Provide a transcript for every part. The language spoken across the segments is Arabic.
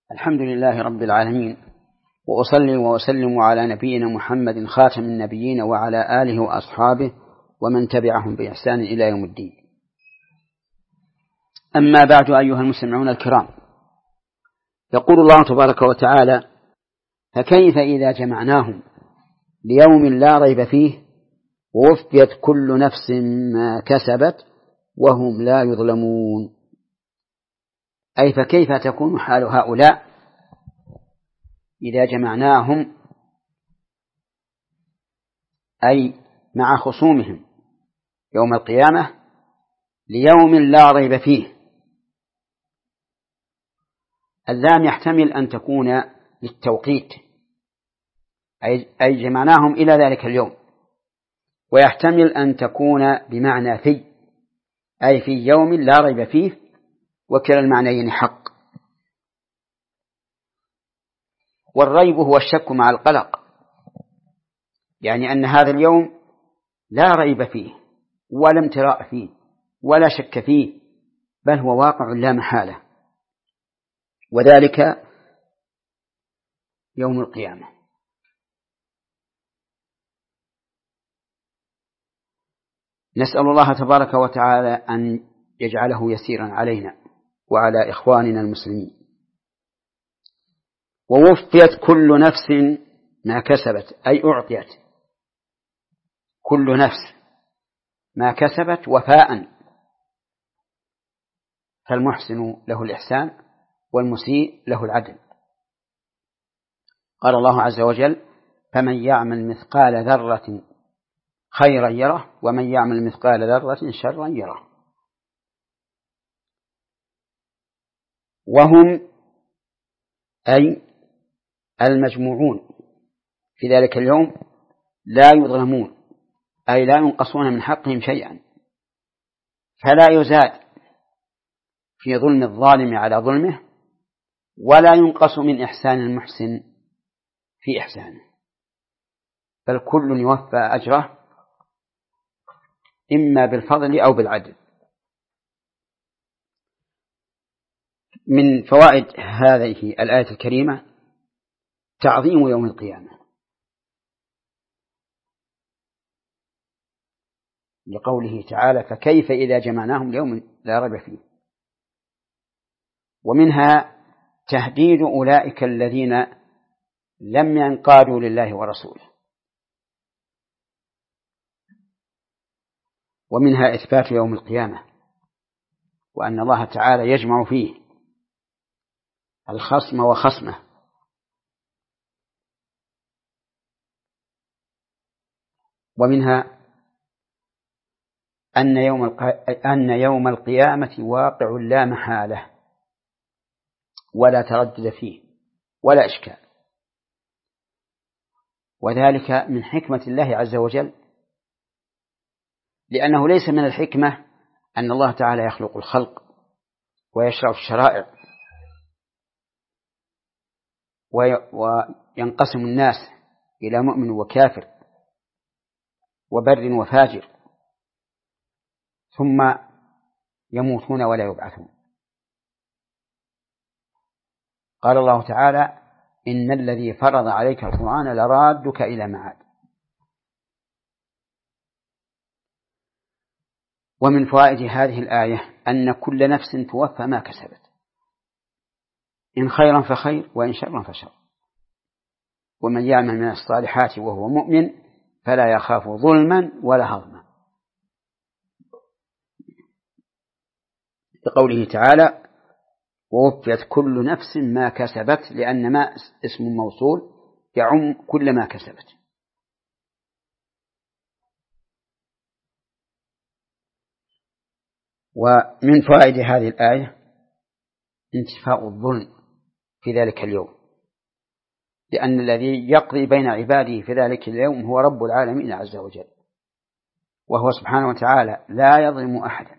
الحمد لله رب العالمين، وأصلي وأسلم على نبينا محمد خاتم النبيين وعلى آله وأصحابه ومن تبعهم بإحسان إلى يوم الدين. أما بعد، أيها المستمعون الكرام، يقول الله تبارك وتعالى: فكيف إذا جمعناهم ليوم لا ريب فيه ووفيت كل نفس ما كسبت وهم لا يظلمون. أي فكيف تكون حال هؤلاء إذا جمعناهم، أي مع خصومهم يوم القيامة، ليوم لا ريب فيه. اللام يحتمل أن تكون للتوقيت، أي جمعناهم إلى ذلك اليوم، ويحتمل أن تكون بمعنى في، أي في يوم لا ريب فيه، وكلا المعنيين حق. والريب هو الشك مع القلق، يعني أن هذا اليوم لا ريب فيه ولا امتراء فيه ولا شك فيه، بل هو واقع لا محالة، وذلك يوم القيامة. نسأل الله تبارك وتعالى أن يجعله يسيرا علينا وعلى إخواننا المسلمين. ووفيت كل نفس ما كسبت، أي أعطيت كل نفس ما كسبت وفاء، فالمحسن له الإحسان والمسيء له العدل. قال الله عز وجل: فمن يعمل مثقال ذرة خيرا يره ومن يعمل مثقال ذرة شرا يره. وهم أي المجموعون في ذلك اليوم لا يظلمون، أي لا ينقصون من حقهم شيئا، فلا يزاد في ظلم الظالم على ظلمه، ولا ينقص من إحسان المحسن في إحسانه، بل كل يوفى أجره إما بالفضل أو بالعدل. من فوائد هذه الآية الكريمة تعظيم يوم القيامة، لقوله تعالى: فكيف إذا جمعناهم ليوم لا ريب فيه. ومنها تهديد أولئك الذين لم ينقادوا لله ورسوله. ومنها إثبات يوم القيامة، وأن الله تعالى يجمع فيه الخصم وخصمه. ومنها أن يوم القيامة واقع لا محالة ولا تردد فيه ولا إشكال، وذلك من حكمة الله عز وجل، لأنه ليس من الحكمة أن الله تعالى يخلق الخلق ويشرع الشرائع وينقسم الناس إلى مؤمن وكافر وبر وفاجر، ثم يموتون ولا يبعثون. قال الله تعالى: إن الذي فرض عليك القرآن لرادك إلى معاد. ومن فوائد هذه الآية أن كل نفس توفى ما كسبت، إن خيرا فخير وإن شرا فشر، ومن يعمل من الصالحات وهو مؤمن فلا يخاف ظلما ولا هضما. بقوله تعالى: ووفيت كل نفس ما كسبت، لأن ما اسم موصول يعم كل ما كسبت. ومن فوائد هذه الآية انتفاء الظلم في ذلك اليوم، لأن الذي يقضي بين عباده في ذلك اليوم هو رب العالمين عز وجل، وهو سبحانه وتعالى لا يظلم أحدا.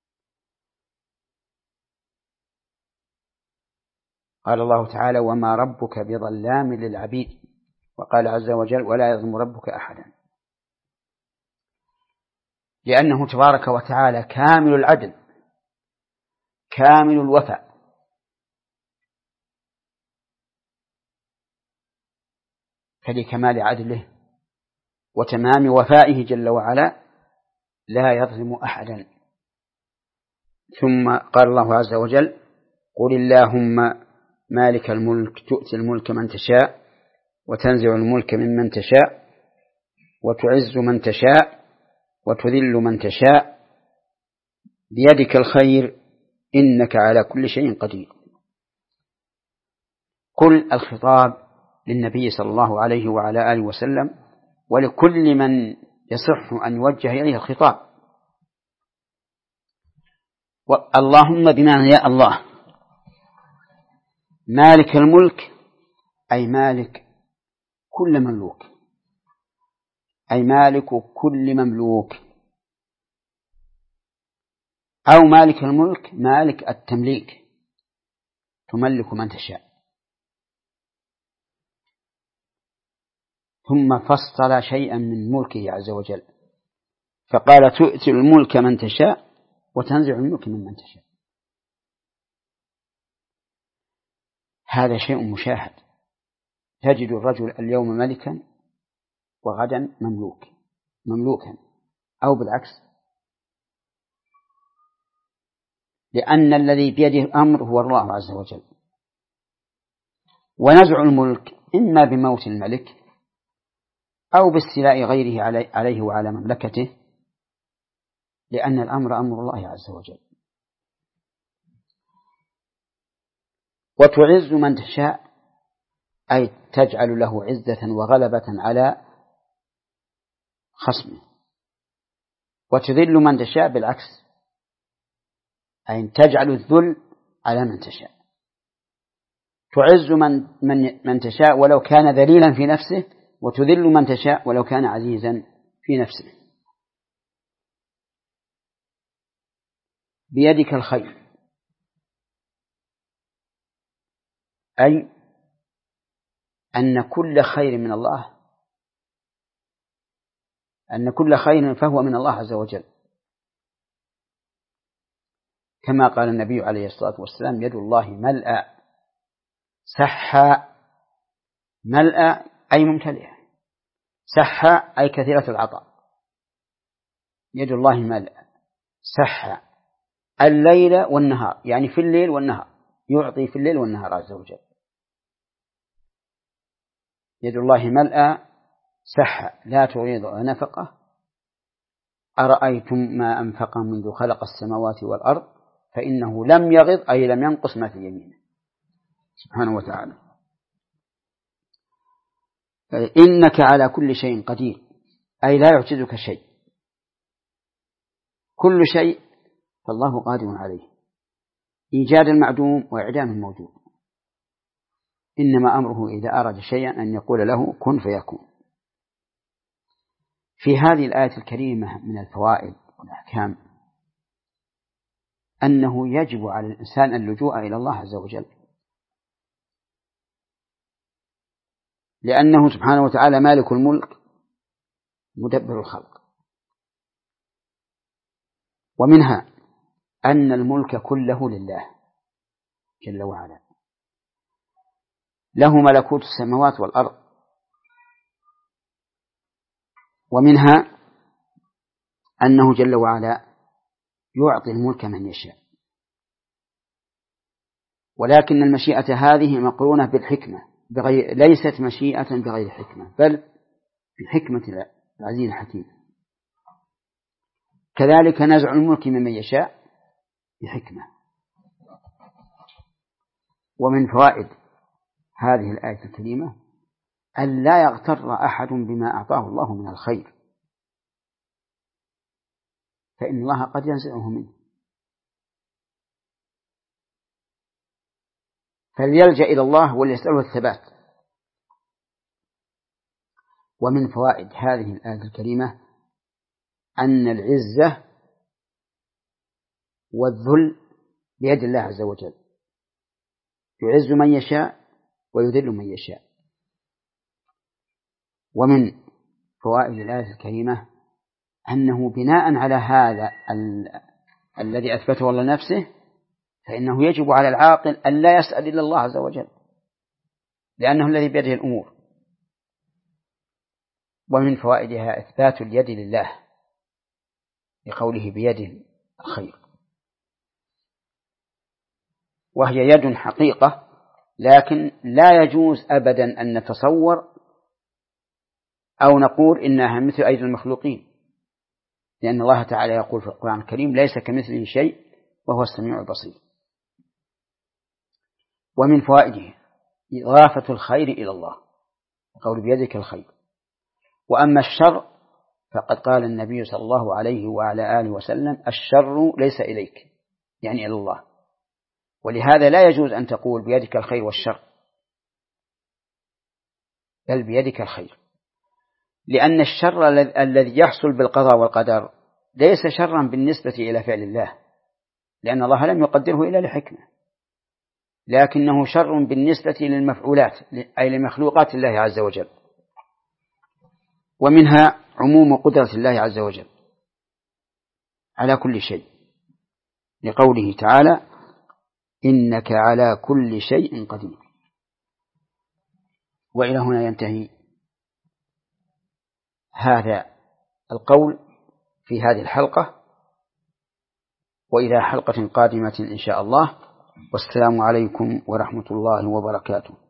قال الله تعالى: وما ربك بظلام للعبيد. وقال عز وجل: ولا يظلم ربك أحدا، لأنه تبارك وتعالى كامل العدل كامل الوفاء، فلكمال عدله وتمام وفائه جل وعلا لا يظلم أحدا. ثم قال الله عز وجل: قل اللهم مالك الملك تؤتي الملك من تشاء وتنزع الملك ممن تشاء وتعز من تشاء وتذل من تشاء بيدك الخير إنك على كل شيء قدير. قل الخطاب للنبي صلى الله عليه وعلى آله وسلم ولكل من يصح أن يوجه إليه الخطاب. اللهم بمعنى يا الله، مالك الملك أي مالك كل مملوك، أي مالك كل مملوك، أو مالك الملك مالك التمليك، تملك من تشاء. ثم فصل شيئا من ملكه عز وجل فقال: تؤتي الملك من تشاء وتنزع الملك ممن تشاء. هذا شيء مشاهد، تجد الرجل اليوم ملكا وغدا مملوكا أو بالعكس، لأن الذي بيده الأمر هو الله عز وجل. ونزع الملك إما بموت الملك أو باستيلاء غيره عليه وعلى مملكته، لأن الأمر أمر الله عز وجل. وتعز من تشاء أي تجعل له عزة وغلبة على خصمه، وتذل من تشاء بالعكس، أي تجعل الذل على من تشاء. تعز من تشاء ولو كان ذليلا في نفسه، وتذل من تشاء ولو كان عزيزا في نفسه. بيدك الخير أي أن كل خير من الله، أن كل خير فهو من الله عز وجل، كما قال النبي عليه الصلاة والسلام: يد الله ملأى سحى. ملأى أي ممتلئة، سحى أي كثيرة العطاء. يد الله ملأى سحى الليل والنهار، يعني في الليل والنهار، يعطي في الليل والنهار عز وجل. يد الله ملأى سحى لا تغيض نفقه أرأيتم ما أنفق منذ خلق السماوات والأرض فإنه لم يغض أي لم ينقص ما في يمينه سبحانه وتعالى. إنك على كل شيء قدير أي لا يعجزك شيء، كل شيء فالله قادر عليه، إيجاد المعدوم وإعدام الموجود. إنما أمره إذا أراد شيئا أن يقول له كن فيكون. في هذه الآية الكريمة من الفوائد والأحكام أنه يجب على الإنسان اللجوء إلى الله عز وجل، لأنه سبحانه وتعالى مالك الملك مدبر الخلق. ومنها أن الملك كله لله جل وعلا، له ملكوت السماوات والأرض. ومنها أنه جل وعلا يعطي الملك من يشاء، ولكن المشيئة هذه مقرونة بالحكمة، ليست مشيئة بغير حكمة، بل بحكمة العزيز الحكيم. كذلك نزع الملك ممن يشاء بحكمة. ومن فوائد هذه الآية الكريمة أن لا يغتر أحد بما أعطاه الله من الخير، فإن الله قد ينزعه منه، فليلجأ إلى الله وليسأله الثبات. ومن فوائد هذه الآية الكريمة أن العزة والذل بيد الله عز وجل، يعز من يشاء ويذل من يشاء. ومن فوائد الآية الكريمة أنه بناء على هذا الذي أثبته الله لنفسه فإنه يجب على العاقل أن لا يسأل إلا الله عز وجل، لأنه الذي بيده الأمور. ومن فوائدها إثبات اليد لله لقوله بيده الخير، وهي يد حقيقة، لكن لا يجوز أبدا أن نتصور أو نقول إنها مثل أيدي المخلوقين، لأن الله تعالى يقول في القرآن الكريم ليس كمثله شيء وهو السميع البصير. ومن فوائده إضافة الخير إلى الله، قول بيدك الخير. وأما الشر فقد قال النبي صلى الله عليه وعلى آله وسلم الشر ليس إليك، يعني إلى الله، ولهذا لا يجوز أن تقول بيدك الخير والشر، بل بيدك الخير، لأن الشر الذي يحصل بالقضاء والقدر ليس شرا بالنسبة إلى فعل الله، لأن الله لم يقدره إلا لحكمة، لكنه شر بالنسبة للمفعولات أي لمخلوقات الله عز وجل. ومنها عموم قدرة الله عز وجل على كل شيء، لقوله تعالى إنك على كل شيء قدير. وإلى هنا ينتهي هذا القول في هذه الحلقة، وإلى حلقة قادمة إن شاء الله، والسلام عليكم ورحمة الله وبركاته.